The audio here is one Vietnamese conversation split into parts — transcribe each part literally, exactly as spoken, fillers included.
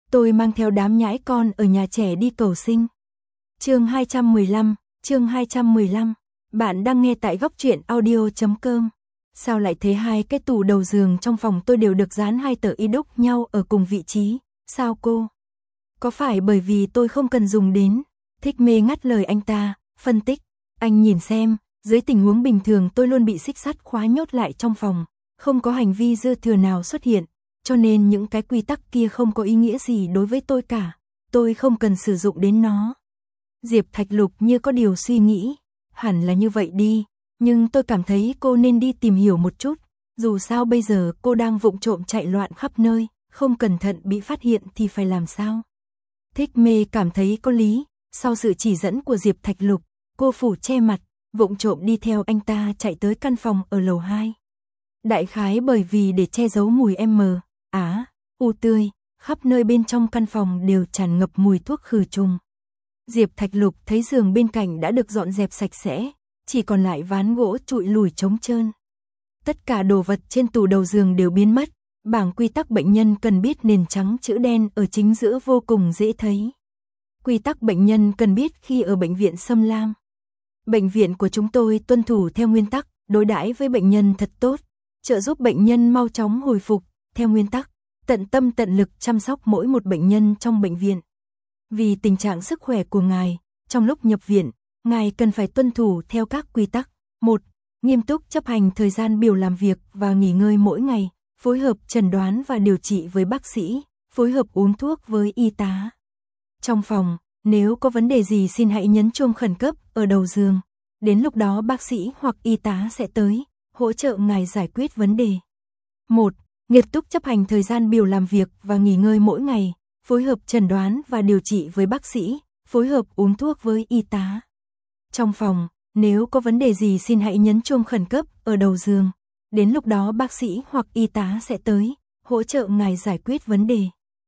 Tôi mang theo đám nhãi con ở nhà trẻ đi cầu sinh. Chương hai trăm mười lăm, chương hai trăm mười lăm. Bạn đang nghe tại góc truyện audio chấm com. Sao lại thế, hai cái tủ đầu giường trong phòng tôi đều được dán hai tờ y đúc nhau ở cùng vị trí, sao cô? Có phải bởi vì tôi không cần dùng đến? Thích Mê ngắt lời anh ta, phân tích. Anh nhìn xem, dưới tình huống bình thường tôi luôn bị xích sắt khóa nhốt lại trong phòng, không có hành vi dư thừa nào xuất hiện, cho nên những cái quy tắc kia không có ý nghĩa gì đối với tôi cả, tôi không cần sử dụng đến nó. Diệp Thạch Lục như có điều suy nghĩ, hẳn là như vậy đi, nhưng tôi cảm thấy cô nên đi tìm hiểu một chút, dù sao bây giờ cô đang vụng trộm chạy loạn khắp nơi, không cẩn thận bị phát hiện thì phải làm sao? Thích Mê cảm thấy có lý, sau sự chỉ dẫn của Diệp Thạch Lục, cô phủ che mặt, vụng trộm đi theo anh ta chạy tới căn phòng ở lầu hai. Đại khái bởi vì để che giấu mùi M, Á, U tươi, khắp nơi bên trong căn phòng đều tràn ngập mùi thuốc khử trùng. Diệp Thạch Lục thấy giường bên cạnh đã được dọn dẹp sạch sẽ, chỉ còn lại ván gỗ trụi lủi trống trơn. Tất cả đồ vật trên tủ đầu giường đều biến mất, bảng quy tắc bệnh nhân cần biết nền trắng chữ đen ở chính giữa vô cùng dễ thấy. Quy tắc bệnh nhân cần biết khi ở bệnh viện Sâm Lam. Bệnh viện của chúng tôi tuân thủ theo nguyên tắc, đối đãi với bệnh nhân thật tốt, trợ giúp bệnh nhân mau chóng hồi phục, theo nguyên tắc, tận tâm tận lực chăm sóc mỗi một bệnh nhân trong bệnh viện. Vì tình trạng sức khỏe của ngài, trong lúc nhập viện, ngài cần phải tuân thủ theo các quy tắc. một. Nghiêm túc chấp hành thời gian biểu làm việc và nghỉ ngơi mỗi ngày, phối hợp chẩn đoán và điều trị với bác sĩ, phối hợp uống thuốc với y tá. Trong phòng, nếu có vấn đề gì xin hãy nhấn chuông khẩn cấp ở đầu giường, đến lúc đó bác sĩ hoặc y tá sẽ tới, hỗ trợ ngài giải quyết vấn đề. một. Nghiêm túc chấp hành thời gian biểu làm việc và nghỉ ngơi mỗi ngày, phối hợp chẩn đoán và điều trị với bác sĩ, phối hợp uống thuốc với y tá. Trong phòng, nếu có vấn đề gì xin hãy nhấn chuông khẩn cấp ở đầu giường, đến lúc đó bác sĩ hoặc y tá sẽ tới, hỗ trợ ngài giải quyết vấn đề.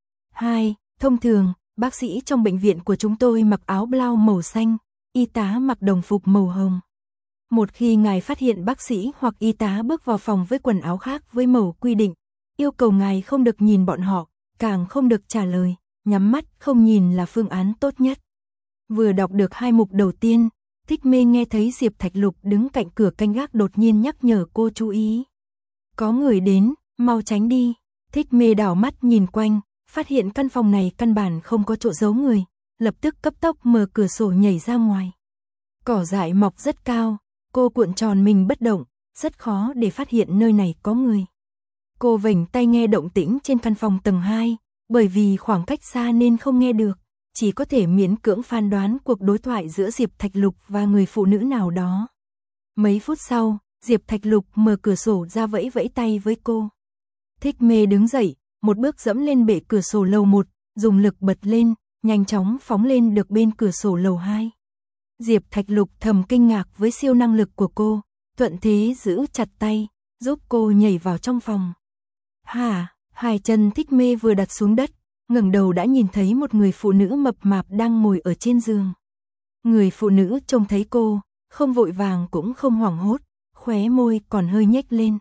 hai. Thông thường, bác sĩ trong bệnh viện của chúng tôi mặc áo blau màu xanh, y tá mặc đồng phục màu hồng. Một khi ngài phát hiện bác sĩ hoặc y tá bước vào phòng với quần áo khác với màu quy định, yêu cầu ngài không được nhìn bọn họ, càng không được trả lời, nhắm mắt không nhìn là phương án tốt nhất. Vừa đọc được hai mục đầu tiên, Thích Mê nghe thấy Diệp Thạch Lục đứng cạnh cửa canh gác đột nhiên nhắc nhở cô chú ý. Có người đến, mau tránh đi. Thích Mê đảo mắt nhìn quanh, phát hiện căn phòng này căn bản không có chỗ giấu người, lập tức cấp tốc mở cửa sổ nhảy ra ngoài. Cỏ dại mọc rất cao, cô cuộn tròn mình bất động, rất khó để phát hiện nơi này có người. Cô vểnh tay nghe động tĩnh trên căn phòng tầng hai, bởi vì khoảng cách xa nên không nghe được, chỉ có thể miễn cưỡng phán đoán cuộc đối thoại giữa Diệp Thạch Lục và người phụ nữ nào đó. Mấy phút sau, Diệp Thạch Lục mở cửa sổ ra vẫy vẫy tay với cô. Thích Mê đứng dậy, một bước dẫm lên bệ cửa sổ lầu một, dùng lực bật lên, nhanh chóng phóng lên được bên cửa sổ lầu hai. Diệp Thạch Lục thầm kinh ngạc với siêu năng lực của cô, thuận thế giữ chặt tay, giúp cô nhảy vào trong phòng. Hả, hai chân Thích Mê vừa đặt xuống đất, ngẩng đầu đã nhìn thấy một người phụ nữ mập mạp đang ngồi ở trên giường. Người phụ nữ trông thấy cô, không vội vàng cũng không hoảng hốt, khóe môi còn hơi nhếch lên.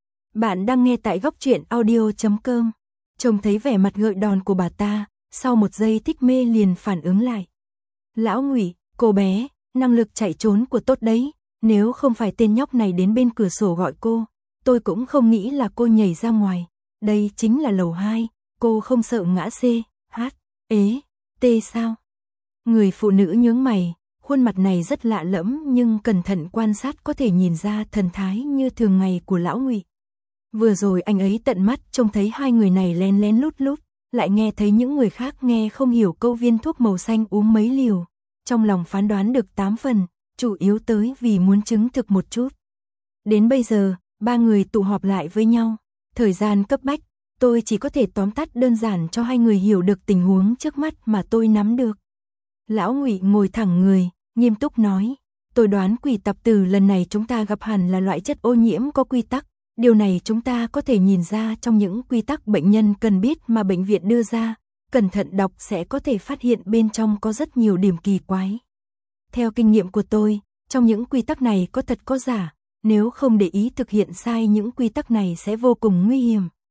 Bạn đang nghe tại góc truyện audio chấm com. Trông thấy vẻ mặt gợi đòn của bà ta, sau một giây Thích Mê liền phản ứng lại. Lão Ngụy, cô bé, năng lực chạy trốn của tốt đấy, nếu không phải tên nhóc này đến bên cửa sổ gọi cô, tôi cũng không nghĩ là cô nhảy ra ngoài. Đây chính là lầu hai, cô không sợ ngã C, H, ế, T sao? Người phụ nữ nhướng mày, khuôn mặt này rất lạ lẫm nhưng cẩn thận quan sát có thể nhìn ra thần thái như thường ngày của Lão Ngụy. Vừa rồi anh ấy tận mắt trông thấy hai người này lén lén lút lút, lại nghe thấy những người khác nghe không hiểu câu viên thuốc màu xanh uống mấy liều. Trong lòng phán đoán được tám phần, chủ yếu tới vì muốn chứng thực một chút. Đến bây giờ, ba người tụ họp lại với nhau. Thời gian cấp bách, tôi chỉ có thể tóm tắt đơn giản cho hai người hiểu được tình huống trước mắt mà tôi nắm được. Lão Ngụy ngồi thẳng người, nghiêm túc nói, tôi đoán quỷ tạp tử lần này chúng ta gặp hẳn là loại chất ô nhiễm có quy tắc. Điều này chúng ta có thể nhìn ra trong những quy tắc bệnh nhân cần biết mà bệnh viện đưa ra, cẩn thận đọc sẽ có thể phát hiện bên trong có rất nhiều điểm kỳ quái. Theo kinh nghiệm của tôi, trong những quy tắc này có thật có giả, nếu không để ý thực hiện sai những quy tắc này sẽ vô cùng nguy hiểm.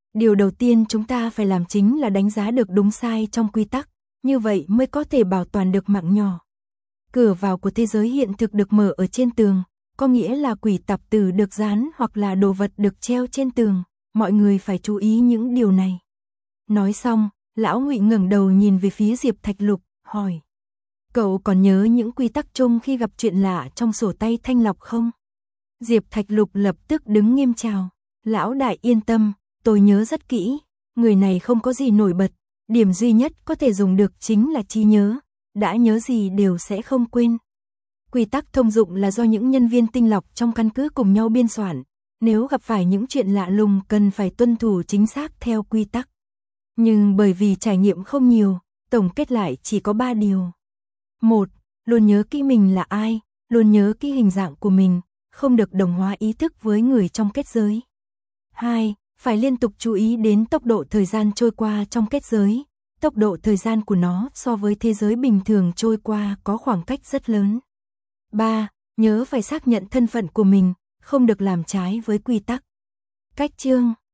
Điều đầu tiên chúng ta phải làm chính là đánh giá được đúng sai trong quy tắc, như vậy mới có thể bảo toàn được mạng nhỏ. Cửa vào của thế giới hiện thực được mở ở trên tường, có nghĩa là quỷ tạp tử được dán hoặc là đồ vật được treo trên tường, mọi người phải chú ý những điều này. Nói xong, Lão Ngụy ngẩng đầu nhìn về phía Diệp Thạch Lục, hỏi: "Cậu còn nhớ những quy tắc chung khi gặp chuyện lạ trong sổ tay thanh lọc không?" Diệp Thạch Lục lập tức đứng nghiêm chào: "Lão đại yên tâm, tôi nhớ rất kỹ, người này không có gì nổi bật, điểm duy nhất có thể dùng được chính là trí nhớ, đã nhớ gì đều sẽ không quên." Quy tắc thông dụng là do những nhân viên tinh lọc trong căn cứ cùng nhau biên soạn, nếu gặp phải những chuyện lạ lùng cần phải tuân thủ chính xác theo quy tắc. Nhưng bởi vì trải nghiệm không nhiều, tổng kết lại chỉ có ba điều. một. Luôn nhớ kỹ mình là ai, luôn nhớ kỹ hình dạng của mình, không được đồng hóa ý thức với người trong kết giới. hai. Phải liên tục chú ý đến tốc độ thời gian trôi qua trong kết giới, tốc độ thời gian của nó so với thế giới bình thường trôi qua có khoảng cách rất lớn. ba. Nhớ phải xác nhận thân phận của mình, không được làm trái với quy tắc. Cách chương